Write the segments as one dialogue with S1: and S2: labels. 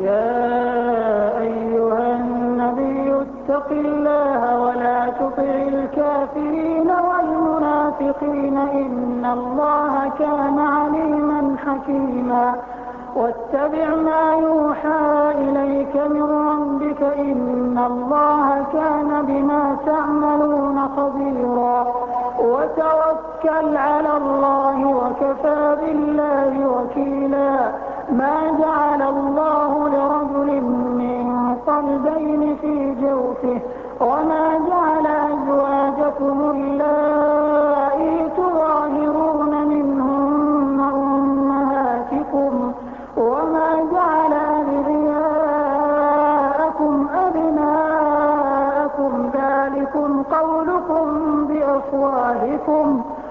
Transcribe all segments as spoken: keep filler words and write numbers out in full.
S1: يا أيها النبي اتق الله ولا تطع الكافرين والمنافقين إن الله كان عليما حكيما واتبع ما يوحى إليك من ربك إن الله كان بما تعملون خبيرا وتوكل على الله وكفى بالله وكيلا ما جعل الله لرجل من قلبين في جوفه وما جعل أزواجكم اللائي تظاهرون منهن أمهاتكم وما جعل أدعياءكم أبناءكم ذلكم قولكم بأفواهكم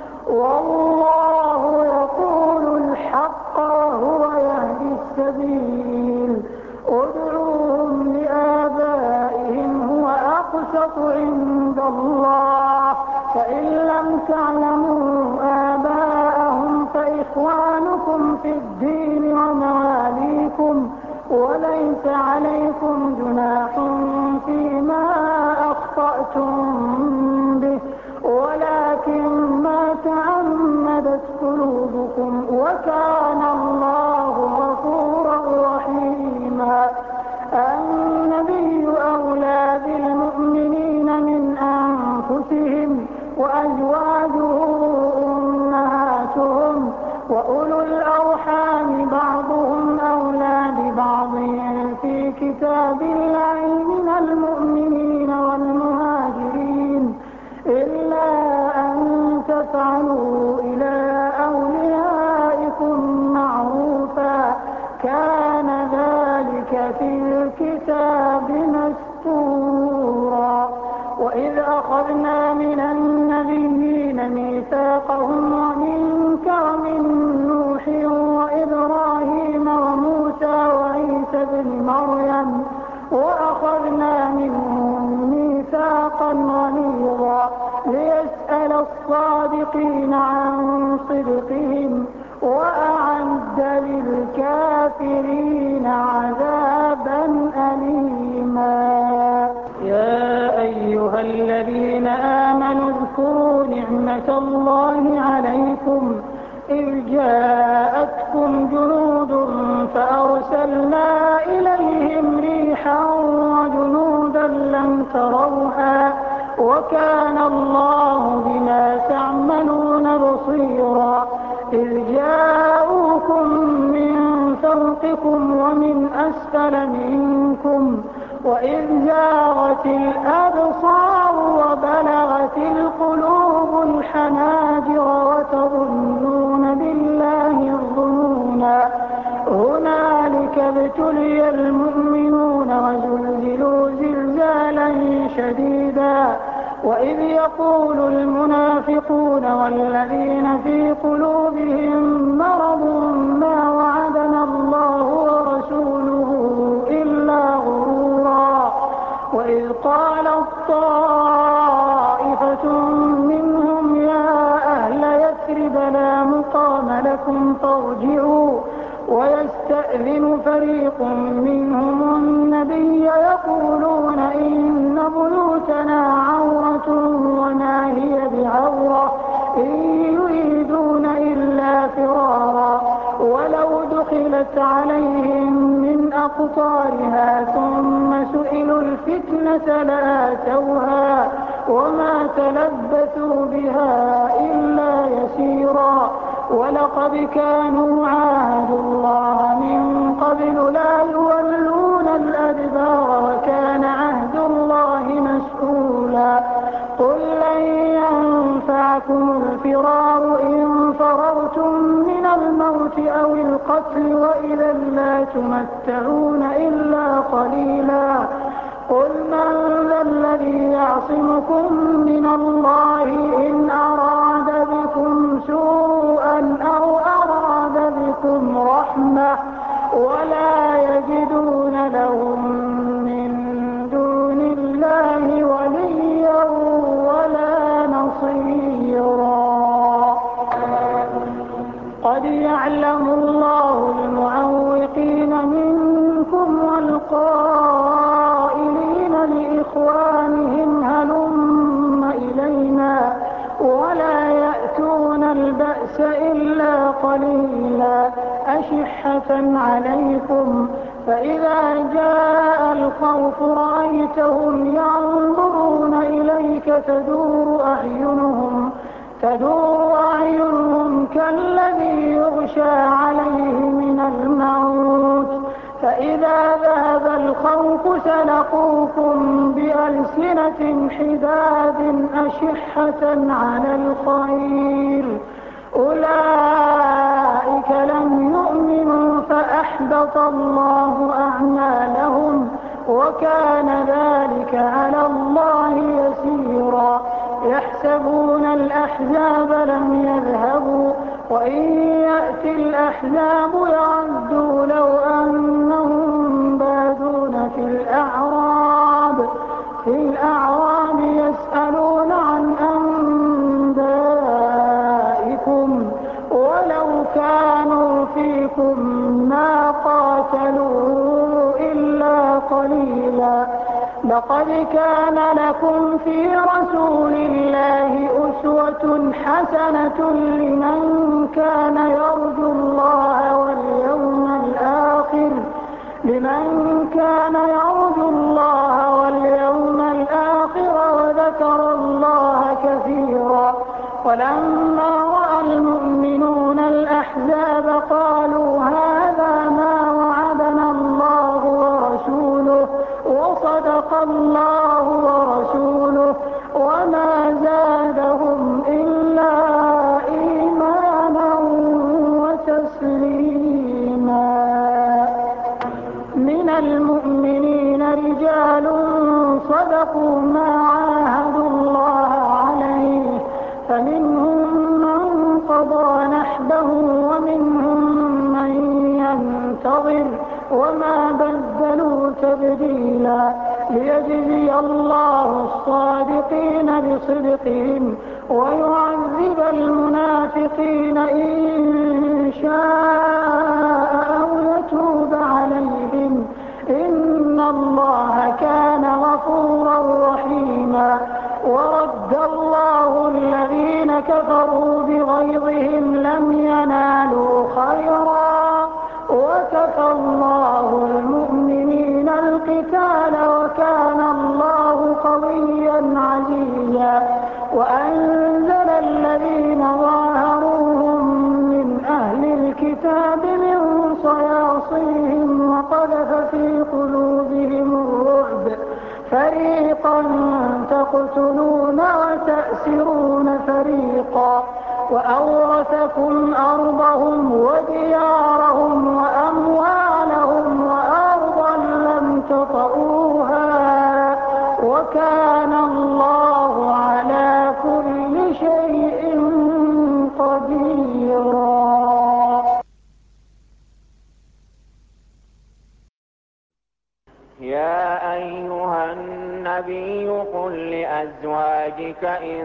S1: والله يقول الحق وهو يهدي السبيل ادعوهم لآبائهم هو أقسط عند الله فإن لم تعلموا آباءهم فإخوانكم في الدين ومواليكم وليس عليكم جناح فيما أخطأتم به ولكن ما تعمدت قلوبكم وكان الله غفورا رحيما النبي أولى بالمؤمنين من أنفسهم وأزواجه أمهاتهم وأولو الأرحام بعضهم أولى ببعض في كتاب الله من المؤمنين والمهاجرين إلا أن تفعلوا إلى أوليائكم معروفا كان ذلك في الكتاب مستورا وإذ أخذنا من النبيين ميثاقهم ومنك ومن نوح وإبراهيم وموسى وعيسى ابن مريم وأخذنا منهم ميثاقا غليظا ليسأل الصادقين عن صدقهم وأعد للكافرين عذابا أليما يا أيها الذين آمنوا اذكروا نعمة الله عليكم إذ جاءتكم جنود فأرسلنا إليهم ريحا وجنودا لم تروها وكان الله بما تعملون بصيرا إذ جاءوكم من فوقكم ومن أسفل منكم وإذ زاغت الأبصار وبلغت القلوب الحناجر وتظنون بالله الظنونا هنالك ابتلي المؤمنون وزلزلوا زلزالا شديدا وإذ يقول المنافقون والذين في قلوبهم مرض ما وعدنا الله ورسوله إلا غرورا وإذ قالت طائفة منهم يا أهل يثرب لا مقام لكم فارجعوا ويستأذن فريق منهم النبي يقولون إن بيوتنا عورة وما هي بعورة إن يريدون إلا فرارا ولو دخلت عليهم من أقطارها ثم سئلوا الفتنة لآتوها وما تلبثوا بها إلا يسيرا ولقد كانوا عاهدوا الله من قبل لا يولون الأدبار وكان عهد الله مسؤولا قل لن ينفعكم الفرار إن فررتم من الموت أو القتل وإذا لا تمتعون إلا قليلا قل من ذا الذي يعصمكم من الله إن أراد بكم سوءا أو أراد بكم رحمة ولا يجدون لهم من دون الله وليا ولا نصيرا قد يعلم الله المعوقين منكم أشحة عليكم فإذا جاء الخوف رأيتهم ينظرون إليك تدور أعينهم تدور أعينهم كالذي يغشى عليه من الموت فإذا ذهب الخوف سلقوكم بألسنة حداد أشحة على الخير أولئك لم يؤمنوا فأحبط الله أعمالهم وكان ذلك على الله يسيرا يحسبون الأحزاب لم يذهبوا وإن يأتي الأحزاب يعدوا لو أنهم بادون في الأعراب في الأعراب يسألون عن أنبائكم ولو كانوا فيكم ما قاتلوا إلا قليلا لقد كان لكم في رسول الله أسوة حسنة لمن كان يرجو الله واليوم الآخر لمن كان يرجو الله واليوم الآخر وذكر الله كثيرا ولما رأى المؤمنون الأحزاب قالوا هذا ما وعدنا الله ورسوله وصدق الله ورسوله وما زادهم إلا إيمانا وتسليما من المؤمنين رجال صدقوا ما عاهدوا الله عليه فمنهم من قضى نحبه ومنهم من ينتظر وما بدلوا تبديلا ليجزي الله الصادقين بصدقهم ويعذب المنافقين إن شاء أو يتوب عليهم إن الله كان غفورا رحيما ورد الله الذين كفروا بغيظهم لم ينالوا خيرا وكفى الله المؤمنين القتال وكان الله قويا عزيزا وأنزل الذين ظاهروهم من أهل الكتاب من صياصيهم وقذف في قلوبهم الرعب فريقا تقتلون وتأسرون فريقا وأورثكم أرضهم وديارهم وأموالهم وأرضا لم تطئوها وكان الله على كل شيء قديرا.
S2: يا أيها النبي قل لأزواجك إن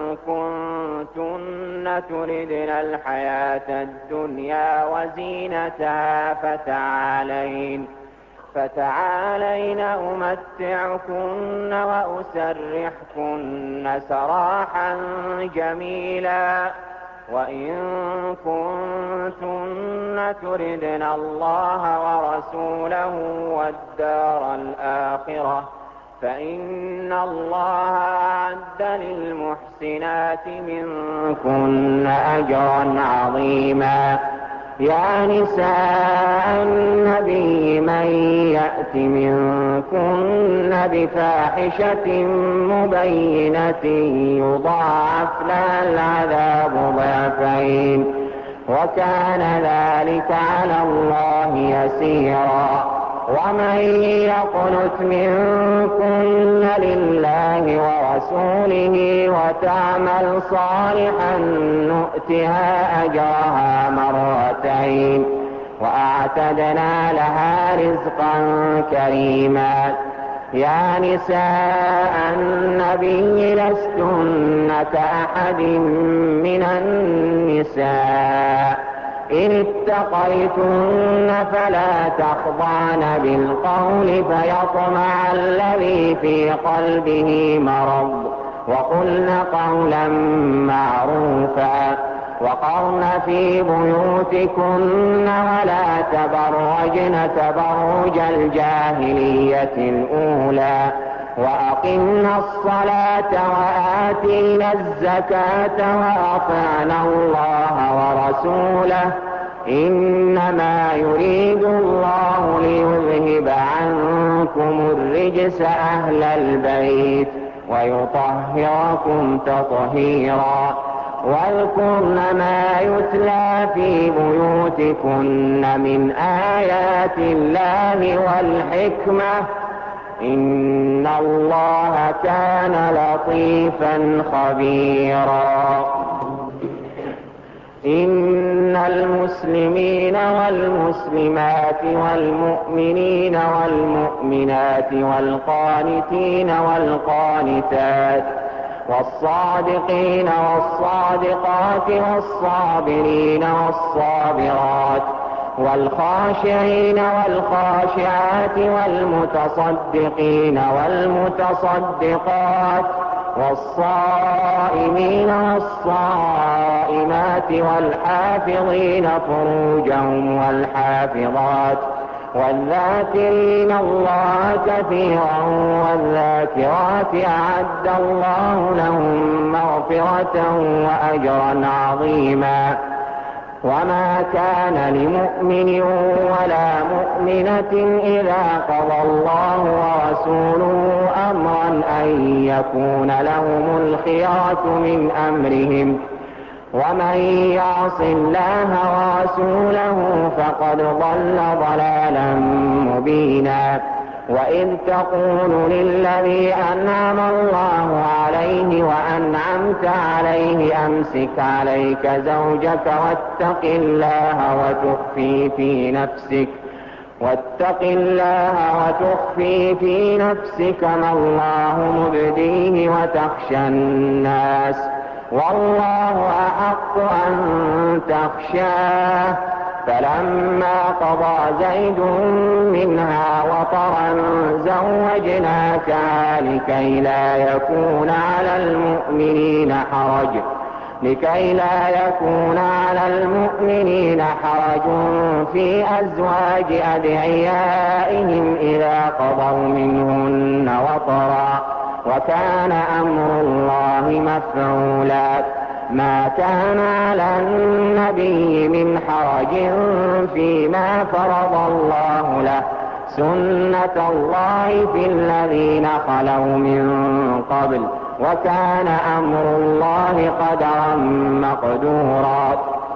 S2: كنتن تردن الحياة الدنيا وزينتها فتعالين فتعالين أمتعكن وأسرحكن سراحا جميلا وإن كنتن تردن الله ورسوله والدار الآخرة فإن الله أعد للمحسنات منكن أجرا عظيما. يا نساء النبي من يأت منكن بفاحشة مبينة يضاعف لها العذاب ضعفين وكان ذلك على الله يسيرا. ومن يقنت منكن لله ورسوله وتعمل صالحا نؤتها أجرها مرتين وأعتدنا لها رزقا كريما. يا نساء النبي لستن كأحد من النساء إن اتقيتن فلا تخضعن بالقول فيطمع الذي في قلبه مرض وقلن قولا معروفا وقرن في بيوتكن ولا تبرجن تبرج الجاهلية الأولى وأقمنا الصلاة وآتينا الزكاة وأطعنا الله ورسوله إنما يريد الله ليذهب عنكم الرجس أهل البيت ويطهركم تطهيرا واذكرن ما يتلى في بيوتكن من آيات الله والحكمة إن الله كان لطيفا خبيرا. إن المسلمين والمسلمات والمؤمنين والمؤمنات والقانتين والقانتات والصادقين والصادقات والصابرين والصابرات والخاشعين والخاشعات والمتصدقين والمتصدقات والصائمين والصائمات والحافظين فروجهم والحافظات والذاكرين الله كثيرا والذاكرات أعد الله لهم مغفرة وأجرا عظيما. وما كان لمؤمن ولا مؤمنة إذا قضى الله ورسوله أمرا أن يكون لهم الخيرة من أمرهم ومن يعص الله ورسوله فقد ضل ضلالا مبينا. وإذ تقول للذي أنعم الله عليه وأنعمت عليه أمسك عليك زوجك واتق الله وتخفي في نفسك واتق الله وتخفي في نفسك ما الله مبديه وتخشى الناس والله أحق أن تخشاه. فلما قضى زيد منها وطرا زوجناكها لكي لا يكون على المؤمنين حرج لكي لا يكون على المؤمنين حرج في أزواج أدعيائهم إذا قضوا منهن وطرا وكان أمر الله مفعولا. ما كان على النبي من حرج فيما فرض الله له سنة الله في الذين خلوا من قبل وكان أمر الله قدرا مقدورا.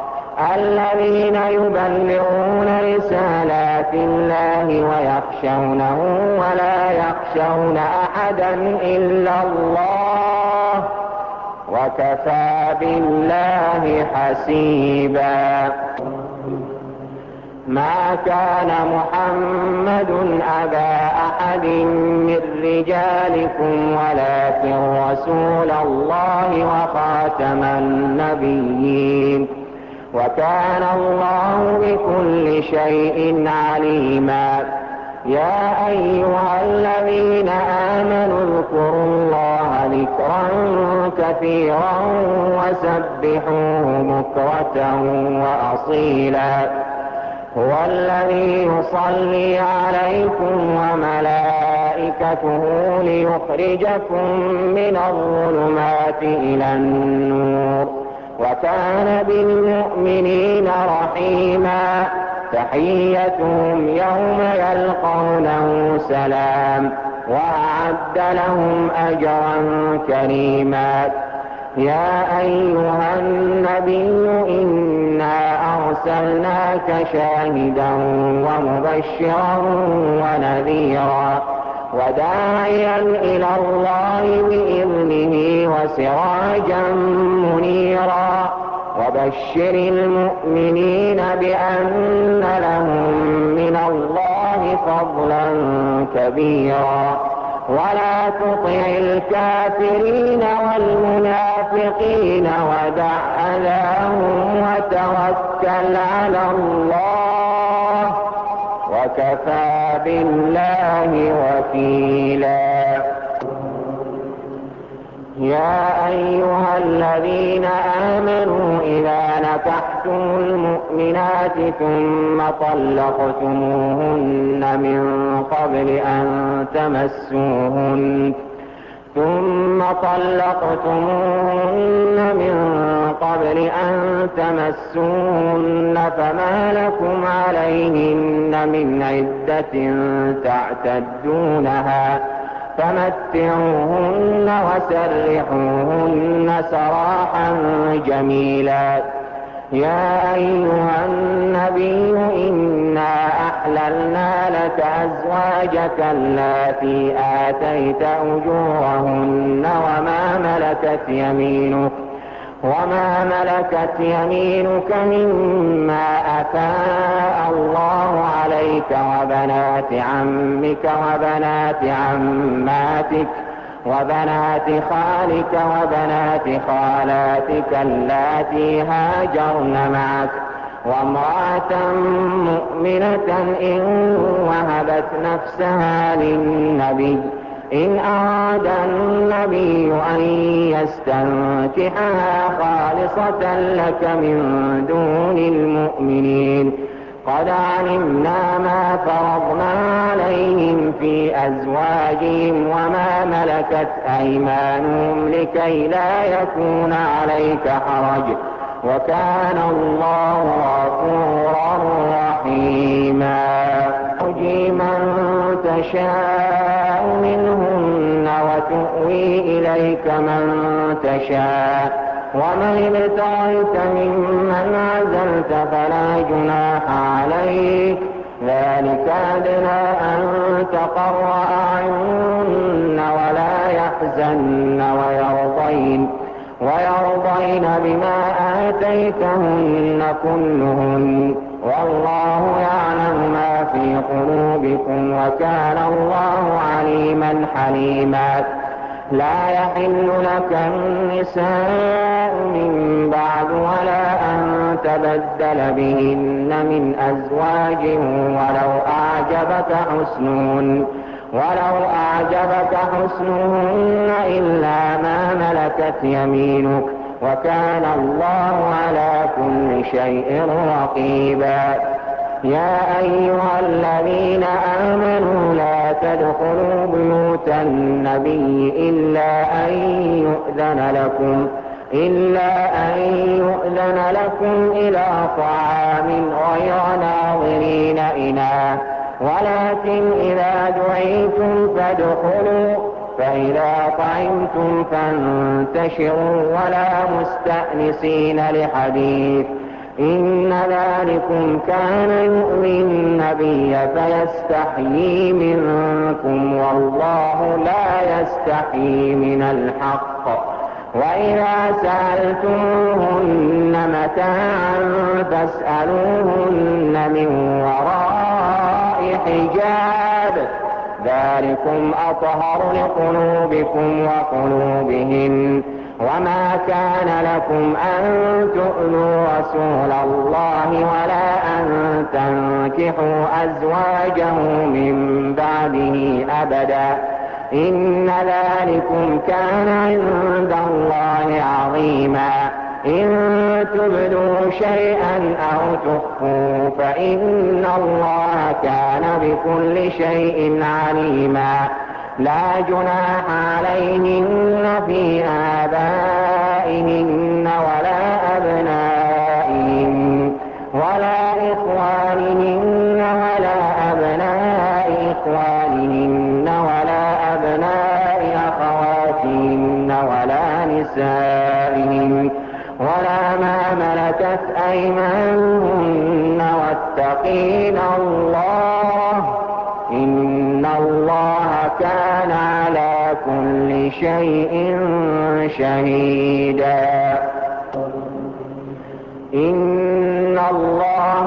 S2: الذين يبلغون رسالات الله ويخشونه ولا يخشون أحدا إلا الله وكفى بالله حسيبا. ما كان محمد أبا أحد من رجالكم ولكن رسول الله وخاتم النبيين وكان الله بكل شيء عليما. يا أيها الذين آمنوا اذكروا الله ذكرا كثيرا وسبحوه بكرة وأصيلا. هو الذي يصلي عليكم وملائكته ليخرجكم من الظلمات إلى النور وكان بالمؤمنين رحيما. تحيتهم يوم يلقونه سلام وأعد لهم أجرا كريما. يا أيها النبي إنا أرسلناك شاهدا ومبشرا ونذيرا وداعيا إلى الله بإذنه وسراجا منيرا. وبشر المؤمنين بأن لهم من الله فضلا كبيرا. ولا تطع الكافرين والمنافقين ودع أذاهم وتوكل على الله وكفى بالله وكيلا. يا أيها الذين آمنوا إذا نكحتم المؤمنات ثم طلقتموهن من قبل أن تمسوهن ثم طلقتموهن من قبل أن تمسوهن فما لكم عليهن من عدة تعتدونها فمتعوهن وسرحوهن سراحا جميلا. يا أيها النبي إنا أحللنا لك أزواجك اللاتي آتيت أجورهن وما ملكت يمينك وما ملكت يمينك مما أفاء الله عليك وبنات عمك وبنات عماتك وبنات خالك وبنات خالاتك اللاتي هاجرن معك وامرأة مؤمنة إن وهبت نفسها للنبي إن أراد النبي أن يستنكحها خالصة لك من دون المؤمنين قد علمنا ما فرضنا عليهم في أزواجهم وما ملكت أيمانهم لكي لا يكون عليك حرج وكان الله غفورا رحيما. ترجي من تشاء منهن وتؤوي إليك من تشاء ومن ابتغيت ممن عزلت فلا جناح عليك ذلك أدنى أن تقر أعينهن ولا يحزن ويرضين ويرضين بما آتيتهن كلهن والله يعلم ما في قلوبكم وكان الله عليما حليما. لا يحل لك النساء من بعد ولا أن تبدل بهن من أزواج ولو أعجبك حسنهن ولو أعجبك حسنهن إلا ما ملكت يمينك وكان الله على كل شيء رقيبا. يا أيها الذين آمنوا لا تدخلوا بيوت النبي إلا أن يؤذن لكم إلا أن يؤذن لكم إلى طعام غير ناظرين إناه ولكن إذا دعيتم فادخلوا فإذا طعمتم فانتشروا ولا مستأنسين لحديث إن ذلكم كان يؤذي النبي فيستحيي منكم والله لا يستحيي من الحق. وإذا سألتموهن متاعا فاسألوهن من وراء حجاب ذلكم أطهر لقلوبكم وقلوبهن وما كان لكم أن تؤذوا رسول الله ولا أن تنكحوا أزواجه من بعده أبدا إن ذلكم كان عند الله عظيما. إن تبدوا شيئا أو تخفوا فإن الله كان بكل شيء عليما. لا جناح عليهن في آبائهن ولا أبنائهن ولا إخوانهن ولا أبناء إخوانهن ولا أبناء أخواتهن ولا نسائهن ولا ما ملكت أيمانهن واتقين الله إن الله كان على كل شيء شهيدا. إن الله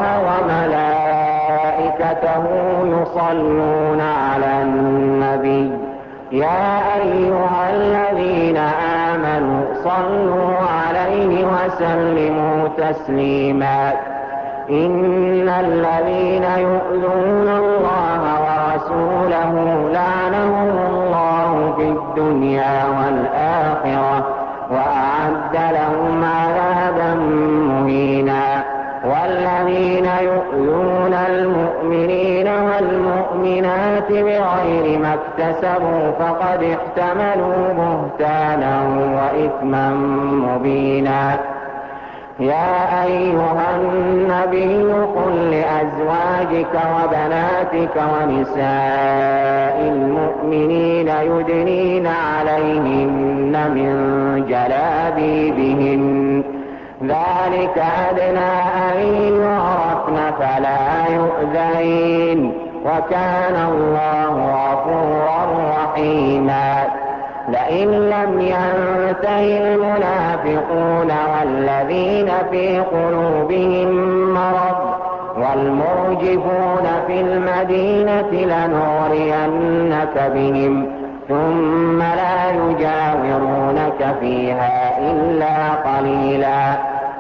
S2: وملائكته يصلون على النبي يا أيها الذين آمنوا صلوا عليه وسلموا تسليما. إن الذين يؤذون الله ورسوله لعنهم الله في الدنيا والآخرة الآخرة وأعد لهم عذابا مهينا. والذين يؤذون المؤمنين والمؤمنات بغير ما اكتسبوا فقد احتملوا بهتانا وإثما مبينا. يا أيها النبي قل لأزواجك وبناتك ونساء المؤمنين يدنين عليهن من جلابيبهن ذلك أدنى أن يعرفن فلا يؤذين وكان الله غفورا رحيما. لئن لم ينته المنافقون والذين في قلوبهم مرض والمرجفون في المدينة لنغرينك بهم ثم لا يجاورونك فيها إلا قليلا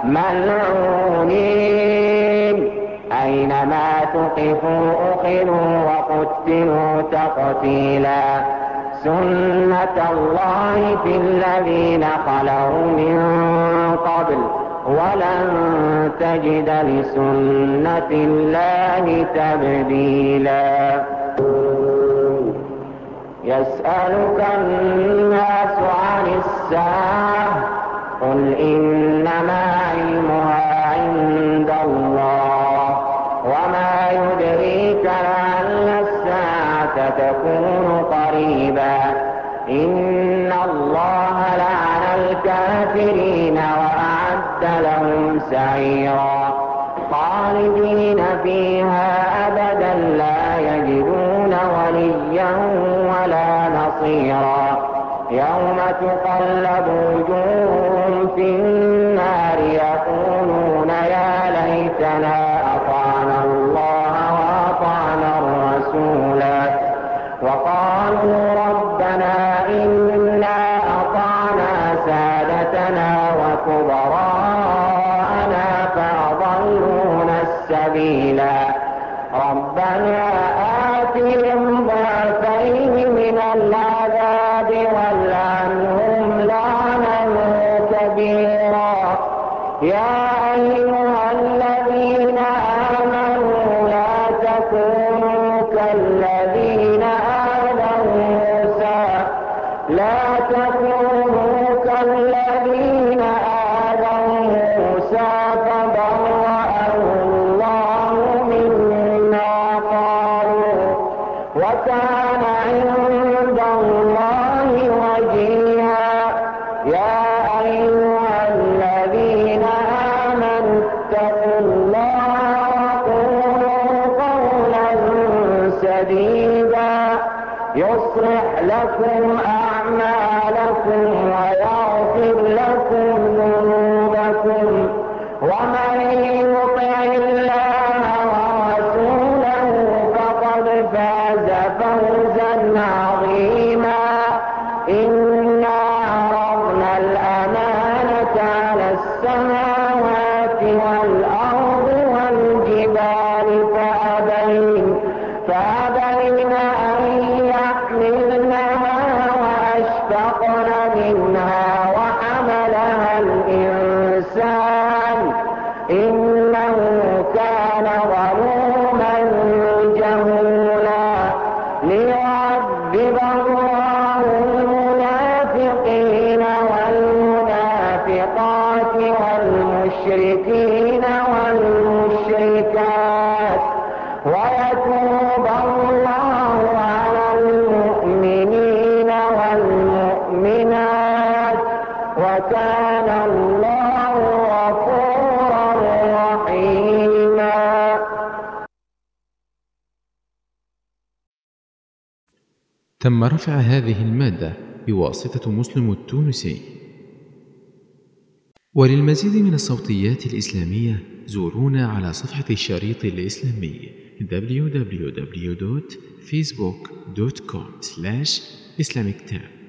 S2: ملعونين أينما ثقفوا أخذوا وقتلوا تقتيلا. سنة الله في الذين خلوا من قبل ولن تجد لسنة الله تبديلا. يسألك الناس عن الساعة قل إنما علمها عند الله وما يدريك لعل الساعة تكون قريبا. إن الله لعن الكافرين وأعد لهم سعيرا خالدين فيها أبدا لا يجدون وليا ولا نصيرا. يوم تقلب وجوههم في النار يقولون يا ليتنا أطعنا الله وأطعنا الرسولا وقالوا ربنا إنا أطعنا سادتنا وكبراءنا فأضلونا السبيلا. ربنا آتهم ضعفين من العذاب والعنهم لعنا كبيرا. يا أيها الذين آمنوا لا تكونوا كالذين آذوا موسى لا تكونوا كالذين آذوا موسى فبرأه الله مما قالوا وكان عند الله وجيها. يا أيها الذين آمنوا اتقوا الله وقولوا قولا سديدا يصلح لكم أعمالكم ويغفر لكم ذنوبكم ومن يطع الله ورسوله فقد فاز فوزا عظيما. إنا عرضنا الأمانة على السماوات والأرض والجبال فأبين فأبين أن يحملنها وأشفقن منها وحملها الإنسان إنه كان ظلوما جهولا. ليعذب الله المنافقين والمنافقات والمشركين والمشركات ويتوب الله على المؤمنين والمؤمنات وكان الله غفورا رحيما.
S3: تم رفع هذه المادة بواسطة مسلم التونسي. وللمزيد من الصوتيات الإسلامية زورونا على صفحة الشريط الإسلامي دبليو دبليو دبليو دوت فيسبوك دوت كوم سلاش إسلاميك تاب.